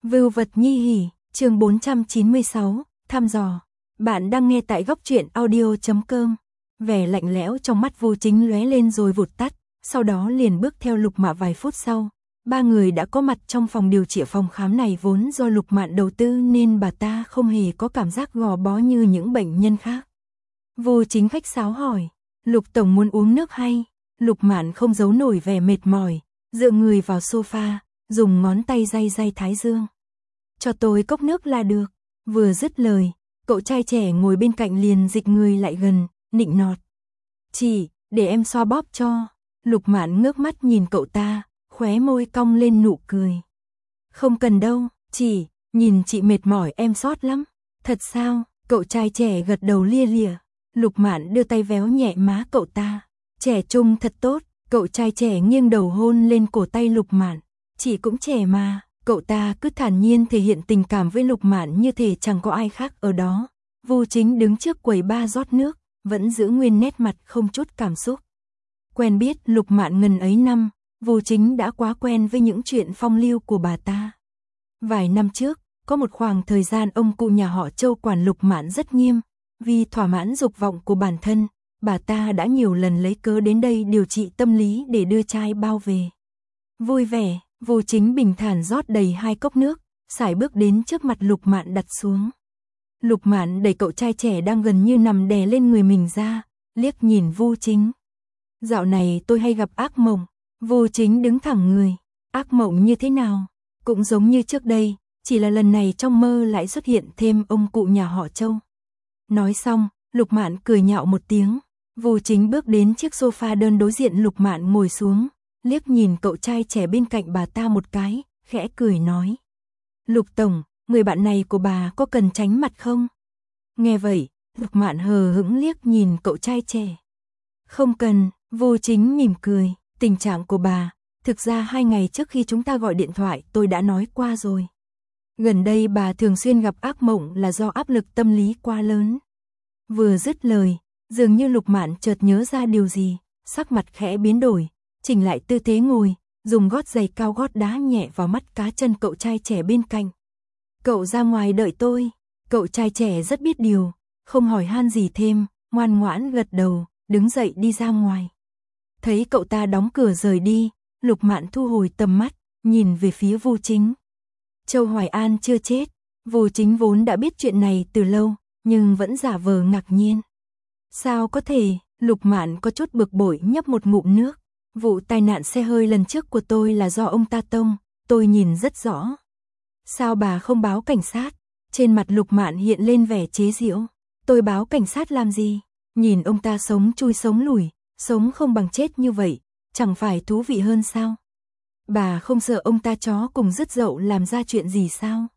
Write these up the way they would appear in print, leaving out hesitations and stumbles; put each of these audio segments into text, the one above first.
Vưu vật nhi hỉ, chương 496, thăm dò. Bạn đang nghe tại góc truyện audio.com. Vẻ lạnh lẽo trong mắt Vu Chính lóe lên rồi vụt tắt, sau đó liền bước theo Lục Mạ vài phút sau. Ba người đã có mặt trong phòng điều trị. Phòng khám này vốn do Lục Mạn đầu tư nên bà ta không hề có cảm giác gò bó như những bệnh nhân khác. Vu Chính khách sáo hỏi, Lục tổng muốn uống nước hay? Lục Mạn không giấu nổi vẻ mệt mỏi, dựa người vào sofa, dùng ngón tay day day thái dương. Cho tôi cốc nước là được. Vừa dứt lời, cậu trai trẻ ngồi bên cạnh liền dịch người lại gần, nịnh nọt. Chị, để em xoa bóp cho. Lục Mạn ngước mắt nhìn cậu ta, khóe môi cong lên nụ cười. Không cần đâu, chị, nhìn chị mệt mỏi em sót lắm. Thật sao? Cậu trai trẻ gật đầu lia lịa. Lục Mạn đưa tay véo nhẹ má cậu ta. Trẻ trung thật tốt. Cậu trai trẻ nghiêng đầu hôn lên cổ tay Lục Mạn. Chị cũng trẻ mà. Cậu ta cứ thản nhiên thể hiện tình cảm với Lục Mạn như thể chẳng có ai khác ở đó. Vu Chính đứng trước quầy bar rót nước, vẫn giữ nguyên nét mặt không chút cảm xúc. Quen biết Lục Mạn ngần ấy năm, Vu Chính đã quá quen với những chuyện phong lưu của bà ta. Vài năm trước, có một khoảng thời gian ông cụ nhà họ Châu quản Lục Mạn rất nghiêm, vì thỏa mãn dục vọng của bản thân, bà ta đã nhiều lần lấy cớ đến đây điều trị tâm lý để đưa trai bao về. Vui vẻ, Vu Chính bình thản rót đầy 2 cốc nước, sải bước đến trước mặt Lục Mạn đặt xuống. Lục Mạn đẩy cậu trai trẻ đang gần như nằm đè lên người mình ra, liếc nhìn Vu Chính. Dạo này tôi hay gặp ác mộng. Vu Chính đứng thẳng người. Ác mộng như thế nào? Cũng giống như trước đây, chỉ là lần này trong mơ lại xuất hiện thêm ông cụ nhà họ Châu. Nói xong, Lục Mạn cười nhạo một tiếng. Vu Chính bước đến chiếc sofa đơn đối diện Lục Mạn ngồi xuống, liếc nhìn cậu trai trẻ bên cạnh bà ta một cái, khẽ cười nói. Lục tổng, người bạn này của bà có cần tránh mặt không? Nghe vậy, Lục Mạn hờ hững liếc nhìn cậu trai trẻ. Không cần. Vu Chính mỉm cười. Tình trạng của bà, thực ra 2 ngày trước khi chúng ta gọi điện thoại tôi đã nói qua rồi. Gần đây bà thường xuyên gặp ác mộng là do áp lực tâm lý quá lớn. Vừa dứt lời, dường như Lục Mạn chợt nhớ ra điều gì, sắc mặt khẽ biến đổi, chỉnh lại tư thế ngồi, dùng gót giày cao gót đá nhẹ vào mắt cá chân cậu trai trẻ bên cạnh. Cậu ra ngoài đợi tôi. Cậu trai trẻ rất biết điều, không hỏi han gì thêm, ngoan ngoãn gật đầu, đứng dậy đi ra ngoài. Thấy cậu ta đóng cửa rời đi, Lục Mạn thu hồi tầm mắt, nhìn về phía Vu Chính. Châu Hoài An chưa chết. Vu Chính vốn đã biết chuyện này từ lâu, nhưng vẫn giả vờ ngạc nhiên. Sao có thể? Lục Mạn có chút bực bội nhấp một ngụm nước. Vụ tai nạn xe hơi lần trước của tôi là do ông ta tông, tôi nhìn rất rõ. Sao bà không báo cảnh sát? Trên mặt Lục Mạn hiện lên vẻ chế giễu. Tôi báo cảnh sát làm gì? Nhìn ông ta sống chui sống lùi, sống không bằng chết như vậy, chẳng phải thú vị hơn sao? Bà không sợ ông ta chó cùng dứt dậu làm ra chuyện gì sao?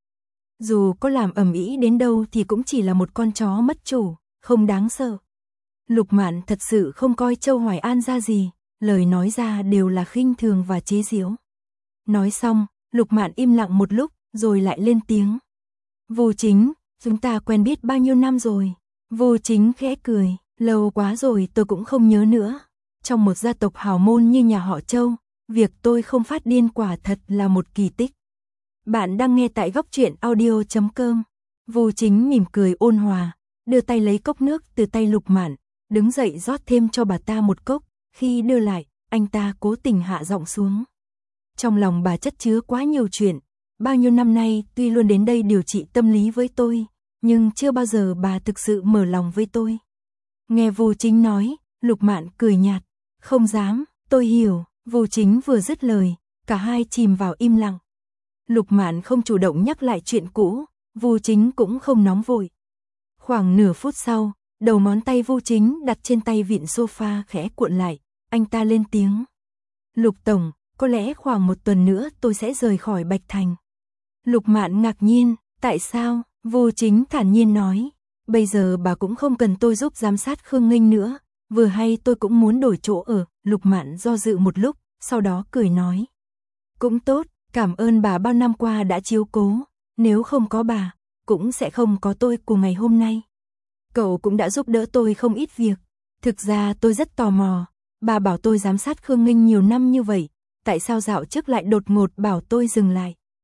Dù có làm ầm ĩ đến đâu thì cũng chỉ là một con chó mất chủ, không đáng sợ. Lục Mạn thật sự không coi Châu Hoài An ra gì, lời nói ra đều là khinh thường và chế giễu. Nói xong, Lục Mạn im lặng một lúc, rồi lại lên tiếng. Vu Chính, chúng ta quen biết bao nhiêu năm rồi? Vu Chính khẽ cười, lâu quá rồi tôi cũng không nhớ nữa. Trong một gia tộc hào môn như nhà họ Châu, việc tôi không phát điên quả thật là một kỳ tích. Bạn đang nghe tại góc truyện audio.com. Vu Chính mỉm cười ôn hòa, đưa tay lấy cốc nước từ tay Lục Mạn, đứng dậy rót thêm cho bà ta một cốc, khi đưa lại, anh ta cố tình hạ giọng xuống. Trong lòng bà chất chứa quá nhiều chuyện, bao nhiêu năm nay tuy luôn đến đây điều trị tâm lý với tôi, nhưng chưa bao giờ bà thực sự mở lòng với tôi. Nghe Vu Chính nói, Lục Mạn cười nhạt, không dám, tôi hiểu. Vu Chính vừa dứt lời, cả hai chìm vào im lặng. Lục Mạn không chủ động nhắc lại chuyện cũ, Vu Chính cũng không nóng vội. Khoảng nửa phút sau, đầu ngón tay Vu Chính đặt trên tay vịn sofa khẽ cuộn lại, anh ta lên tiếng. Lục tổng, có lẽ khoảng 1 tuần nữa tôi sẽ rời khỏi Bạch Thành. Lục Mạn ngạc nhiên, tại sao? Vu Chính thản nhiên nói, bây giờ bà cũng không cần tôi giúp giám sát Khương Nghênh nữa, vừa hay tôi cũng muốn đổi chỗ ở. Lục Mạn do dự một lúc, sau đó cười nói. Cũng tốt, cảm ơn bà bao năm qua đã chiếu cố, nếu không có bà, cũng sẽ không có tôi của ngày hôm nay. Cậu cũng đã giúp đỡ tôi không ít việc, thực ra tôi rất tò mò, bà bảo tôi giám sát Khương Nghênh nhiều năm như vậy, tại sao dạo trước lại đột ngột bảo tôi dừng lại?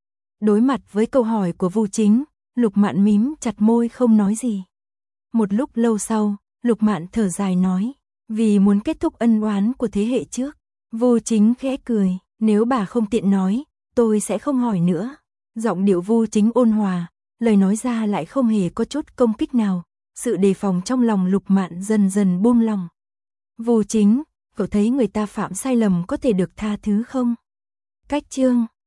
Đối mặt với câu hỏi của Vu Chính, Lục Mạn mím chặt môi không nói gì. Một lúc lâu sau, Lục Mạn thở dài nói, vì muốn kết thúc ân oán của thế hệ trước. Vu Chính khẽ cười, nếu bà không tiện nói, tôi sẽ không hỏi nữa. Giọng điệu Vu Chính ôn hòa, lời nói ra lại không hề có chút công kích nào. Sự đề phòng trong lòng Lục Mạn dần dần buông lòng. Vu Chính, cậu thấy người ta phạm sai lầm có thể được tha thứ không? Cách chương